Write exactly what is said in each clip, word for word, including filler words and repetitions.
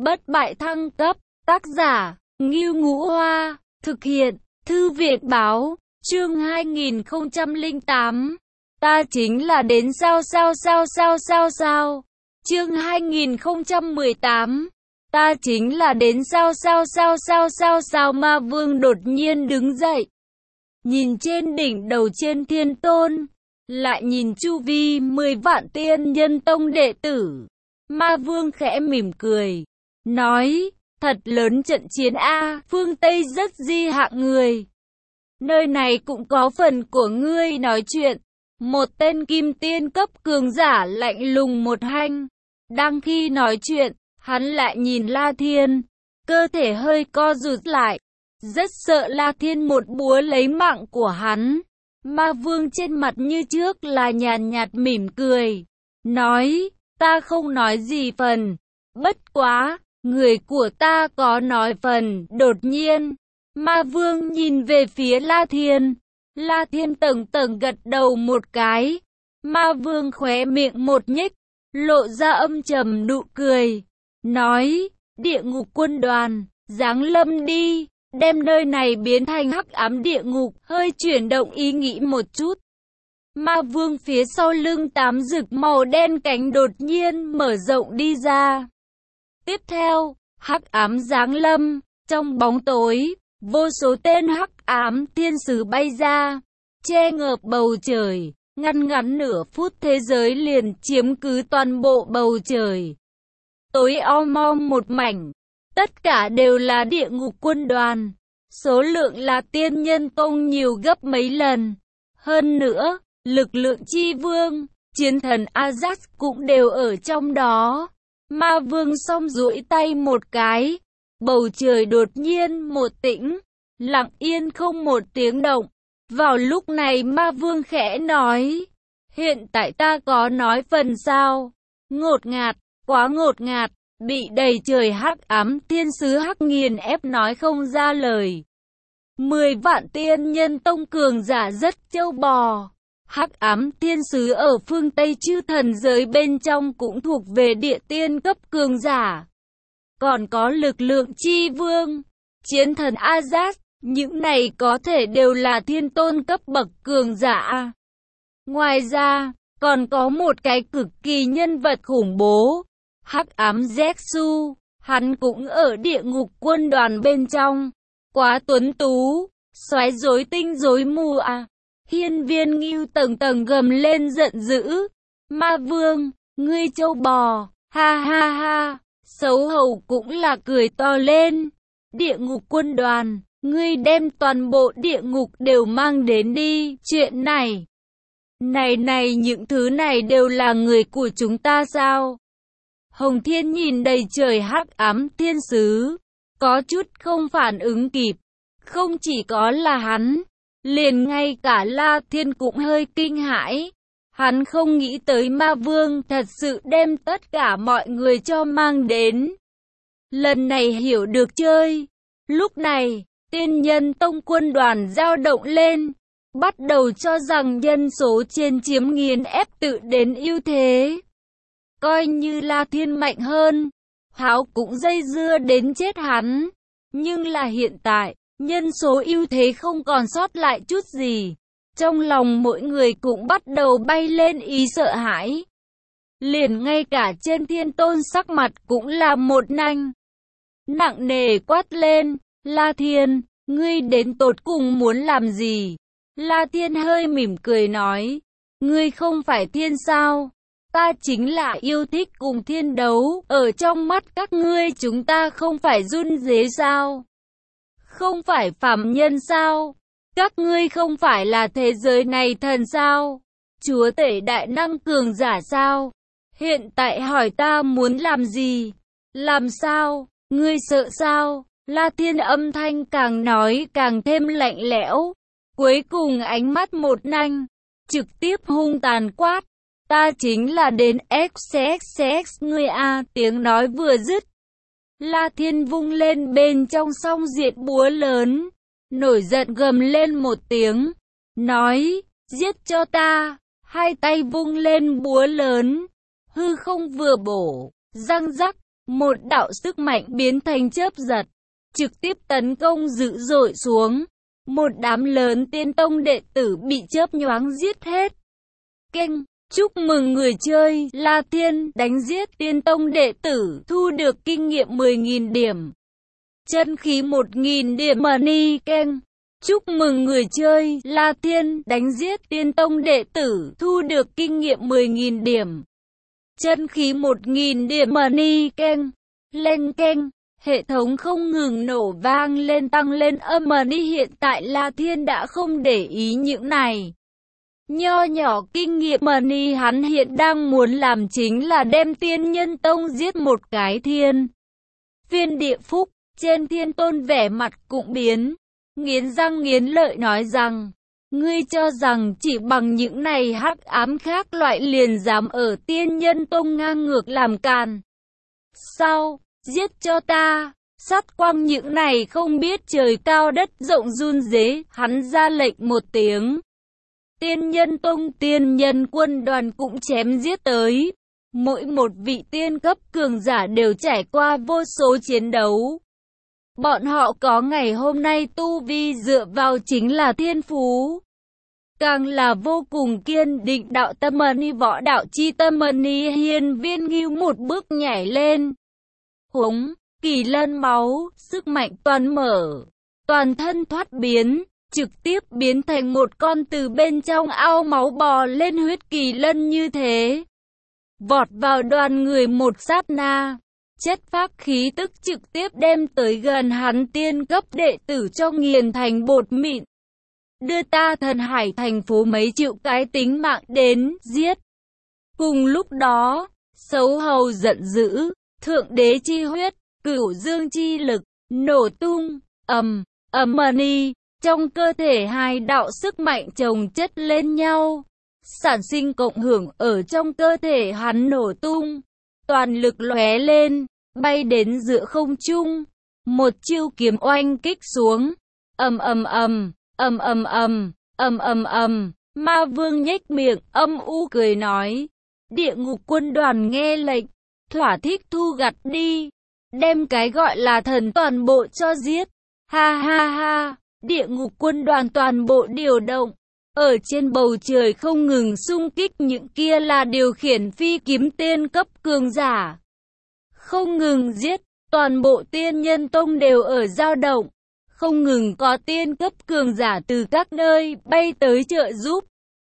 Bất bại thăng cấp, tác giả, Ngưu Ngũ Hoa, thực hiện, Thư viện Báo, chương hai nghìn không trăm lẻ tám. Ta chính là đến sao sao sao sao sao sao. Chương hai nghìn không trăm mười tám. Ta chính là đến sao sao sao sao sao sao. Ma Vương đột nhiên đứng dậy, nhìn trên đỉnh đầu trên thiên tôn, lại nhìn chu vi mười vạn tiên nhân tông đệ tử. Ma Vương khẽ mỉm cười, nói, thật lớn trận chiến a, phương Tây rất di hạng người. Nơi này cũng có phần của ngươi nói chuyện. Một tên kim tiên cấp cường giả lạnh lùng một hanh. Đang khi nói chuyện, hắn lại nhìn La Thiên, cơ thể hơi co rụt lại, rất sợ La Thiên một búa lấy mạng của hắn. Ma Vương trên mặt như trước là nhàn nhạt mỉm cười, nói, ta không nói gì phần, bất quá, người của ta có nói phần. Đột nhiên, Ma Vương nhìn về phía La Thiên. La Thiên tầng tầng gật đầu một cái. Ma Vương khóe miệng một nhếch, lộ ra âm trầm nụ cười, nói, địa ngục quân đoàn, giáng lâm đi, đem nơi này biến thành hắc ám địa ngục. Hơi chuyển động ý nghĩ một chút, Ma Vương phía sau lưng tám rực màu đen cánh đột nhiên mở rộng đi ra. Tiếp theo, hắc ám giáng lâm, trong bóng tối, vô số tên hắc ám thiên sứ bay ra, che ngợp bầu trời. Ngăn ngắn nửa phút thế giới liền chiếm cứ toàn bộ bầu trời. Tối om om một mảnh, tất cả đều là địa ngục quân đoàn. Số lượng là tiên nhân tông nhiều gấp mấy lần. Hơn nữa, lực lượng chi vương, chiến thần Azaz cũng đều ở trong đó. Ma Vương song duỗi tay một cái, bầu trời đột nhiên một tĩnh, lặng yên không một tiếng động. Vào lúc này Ma Vương khẽ nói, hiện tại ta có nói phần sao? Ngột ngạt, quá ngột ngạt, bị đầy trời hắc ám thiên sứ hắc nghiền ép nói không ra lời. Mười vạn tiên nhân tông cường giả rất trâu bò. Hắc ám thiên sứ ở phương Tây chư thần giới bên trong cũng thuộc về địa tiên cấp cường giả. Còn có lực lượng chi vương, chiến thần Azaz, những này có thể đều là thiên tôn cấp bậc cường giả. Ngoài ra, còn có một cái cực kỳ nhân vật khủng bố, hắc ám Zetsu, hắn cũng ở địa ngục quân đoàn bên trong. Quá tuấn tú, xoáy rối tinh rối mù à. Hiên Viên Ngưu tầng tầng gầm lên giận dữ, Ma Vương, ngươi trâu bò, ha ha ha. Xấu hầu cũng là cười to lên, địa ngục quân đoàn, ngươi đem toàn bộ địa ngục đều mang đến đi. Chuyện này, này này những thứ này đều là người của chúng ta sao? Hồng Thiên nhìn đầy trời hắc ám thiên sứ, có chút không phản ứng kịp. Không chỉ có là hắn, liền ngay cả La Thiên cũng hơi kinh hãi. Hắn không nghĩ tới Ma Vương thật sự đem tất cả mọi người cho mang đến. Lần này hiểu được chơi. Lúc này, tiên nhân tông quân đoàn dao động lên, bắt đầu cho rằng nhân số trên chiếm nghiền ép tự đến ưu thế. Coi như La Thiên mạnh hơn, háo cũng dây dưa đến chết hắn. Nhưng là hiện tại, nhân số ưu thế không còn sót lại chút gì. Trong lòng mỗi người cũng bắt đầu bay lên ý sợ hãi. Liền ngay cả trên thiên tôn sắc mặt cũng là một nanh. Nặng nề quát lên, La Thiên, ngươi đến tột cùng muốn làm gì? La Thiên hơi mỉm cười nói, ngươi không phải thiên sao? Ta chính là yêu thích cùng thiên đấu, ở trong mắt các ngươi chúng ta không phải run rế sao? Không phải phàm nhân sao? Các ngươi không phải là thế giới này thần sao? Chúa tể đại năng cường giả sao? Hiện tại hỏi ta muốn làm gì? Làm sao? Ngươi sợ sao? La Thiên âm thanh càng nói càng thêm lạnh lẽo. Cuối cùng ánh mắt một nanh, trực tiếp hung tàn quát. Ta chính là đến X X X ngươi a. Tiếng nói vừa dứt, La Thiên vung lên bên trong song diệt búa lớn, nổi giận gầm lên một tiếng, nói, giết cho ta. Hai tay vung lên búa lớn, hư không vừa bổ, răng rắc, một đạo sức mạnh biến thành chớp giật, trực tiếp tấn công dữ dội xuống. Một đám lớn tiên tông đệ tử bị chớp nhoáng giết hết. Keng, chúc mừng người chơi La Thiên đánh giết tiên tông đệ tử, thu được kinh nghiệm mười nghìn điểm. Chân khí một nghìn điểm money. Keng, chúc mừng người chơi La Thiên đánh giết tiên tông đệ tử, thu được kinh nghiệm mười nghìn điểm. Chân khí một nghìn điểm money. Keng, lên keng. Hệ thống không ngừng nổ vang lên tăng lên âm money. Hiện tại La Thiên đã không để ý những này. Nho nhỏ kinh nghiệm money hắn hiện đang muốn làm chính là đem tiên nhân tông giết một cái thiên. Viên địa phúc, trên thiên tôn vẻ mặt cũng biến. Nghiến răng nghiến lợi nói rằng, ngươi cho rằng chỉ bằng những này hắc ám khác loại liền dám ở tiên nhân tông ngang ngược làm càn. Sao? Giết cho ta! Sát quang những này không biết trời cao đất rộng run rế, hắn ra lệnh một tiếng. Tiên nhân tông tiên nhân quân đoàn cũng chém giết tới. Mỗi một vị tiên cấp cường giả đều trải qua vô số chiến đấu. Bọn họ có ngày hôm nay tu vi dựa vào chính là thiên phú. Càng là vô cùng kiên định đạo tâm ni võ đạo chi tâm ni hiên viên nghiêu một bước nhảy lên. Húng, kỳ lân máu, sức mạnh toàn mở, toàn thân thoát biến, trực tiếp biến thành một con từ bên trong ao máu bò lên huyết kỳ lân như thế. Vọt vào đoàn người một sát na, chất phác khí tức trực tiếp đem tới gần hắn tiên cấp đệ tử cho nghiền thành bột mịn. Đưa ta thần hải thành phố mấy triệu cái tính mạng đến, giết. Cùng lúc đó, Sấu Hầu giận dữ, thượng đế chi huyết, cửu dương chi lực, nổ tung, ầm, ầm money, trong cơ thể hai đạo sức mạnh chồng chất lên nhau. Sản sinh cộng hưởng ở trong cơ thể hắn nổ tung, toàn lực lóe lên, bay đến giữa không trung, một chiêu kiếm oanh kích xuống, ầm ầm ầm, ầm ầm ầm, ầm ầm ầm. Ma Vương nhếch miệng, âm u cười nói, địa ngục quân đoàn nghe lệnh, thỏa thích thu gặt đi, đem cái gọi là thần toàn bộ cho giết. Ha ha ha, địa ngục quân đoàn toàn bộ điều động. Ở trên bầu trời không ngừng xung kích những kia là điều khiển phi kiếm tiên cấp cường giả. Không ngừng giết, toàn bộ tiên nhân tông đều ở dao động. Không ngừng có tiên cấp cường giả từ các nơi bay tới trợ giúp.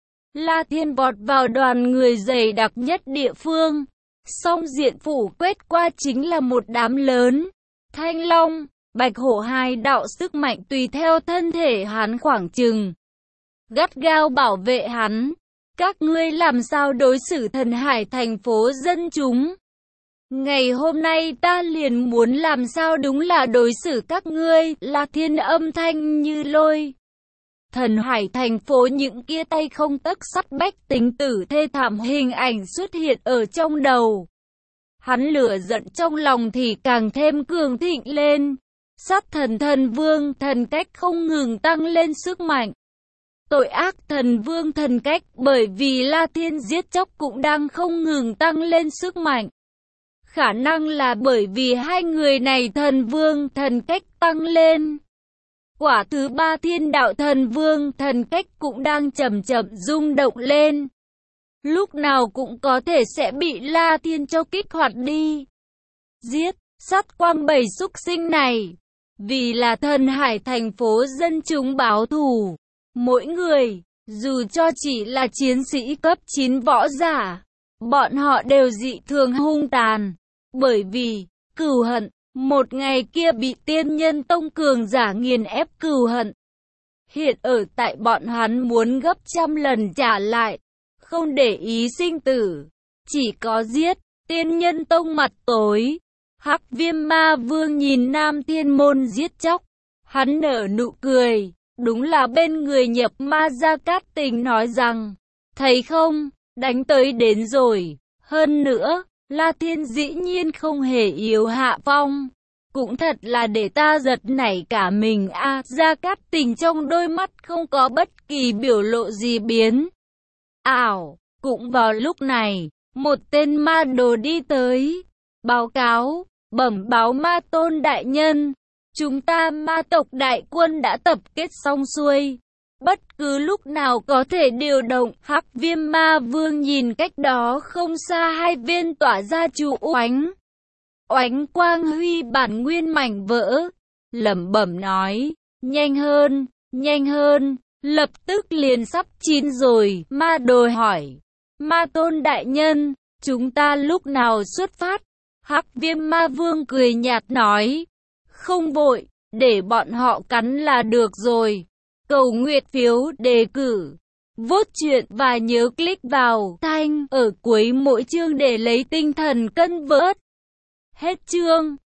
La Thiên vọt vào đoàn người dày đặc nhất địa phương. Song diện phủ quét qua chính là một đám lớn. Thanh Long, Bạch Hổ hai đạo sức mạnh tùy theo thân thể hắn khoảng chừng. Gắt gao bảo vệ hắn. Các ngươi làm sao đối xử thần hải thành phố dân chúng? Ngày hôm nay ta liền muốn làm sao đúng là đối xử các ngươi. La Thiên âm thanh như lôi. Thần hải thành phố những kia tay không tấc sắt bách tính tử thê thảm hình ảnh xuất hiện ở trong đầu. Hắn lửa giận trong lòng thì càng thêm cường thịnh lên. Sát thần thần vương thần cách không ngừng tăng lên sức mạnh. Tội ác thần vương thần cách bởi vì La Thiên giết chóc cũng đang không ngừng tăng lên sức mạnh. Khả năng là bởi vì hai người này thần vương thần cách tăng lên. Quả thứ ba thiên đạo thần vương thần cách cũng đang chậm chậm rung động lên. Lúc nào cũng có thể sẽ bị La Thiên cho kích hoạt đi. Giết, sát quang bảy súc sinh này. Vì là thần hải thành phố dân chúng báo thù. Mỗi người, dù cho chỉ là chiến sĩ cấp chín võ giả, bọn họ đều dị thường hung tàn. Bởi vì, cừu hận, một ngày kia bị tiên nhân tông cường giả nghiền ép cừu hận. Hiện ở tại bọn hắn muốn gấp trăm lần trả lại, không để ý sinh tử, chỉ có giết, tiên nhân tông mặt tối. Hắc Viêm Ma Vương nhìn Nam Thiên Môn giết chóc, hắn nở nụ cười, đúng là bên người nhập ma Gia Cát Tình nói rằng, thấy không, đánh tới đến rồi, hơn nữa, La Thiên dĩ nhiên không hề yếu hạ phong, cũng thật là để ta giật nảy cả mình a. À, Gia Cát Tình trong đôi mắt không có bất kỳ biểu lộ gì biến. Ảo, cũng vào lúc này, một tên ma đồ đi tới. Báo cáo, bẩm báo Ma Tôn đại nhân. Chúng ta ma tộc đại quân đã tập kết xong xuôi. Bất cứ lúc nào có thể điều động. Hắc Viêm Ma Vương nhìn cách đó không xa hai viên tỏa ra chú oánh. Oánh quang huy bản nguyên mảnh vỡ. Lẩm bẩm nói, nhanh hơn, nhanh hơn, lập tức liền sắp chín rồi. Ma Đồi hỏi, Ma Tôn đại nhân, chúng ta lúc nào xuất phát? Hắc Viêm Ma Vương cười nhạt nói, không vội, để bọn họ cắn là được rồi. Cầu nguyện phiếu đề cử, vote chuyện và nhớ click vào thanh ở cuối mỗi chương để lấy tinh thần cân vớt. Hết chương.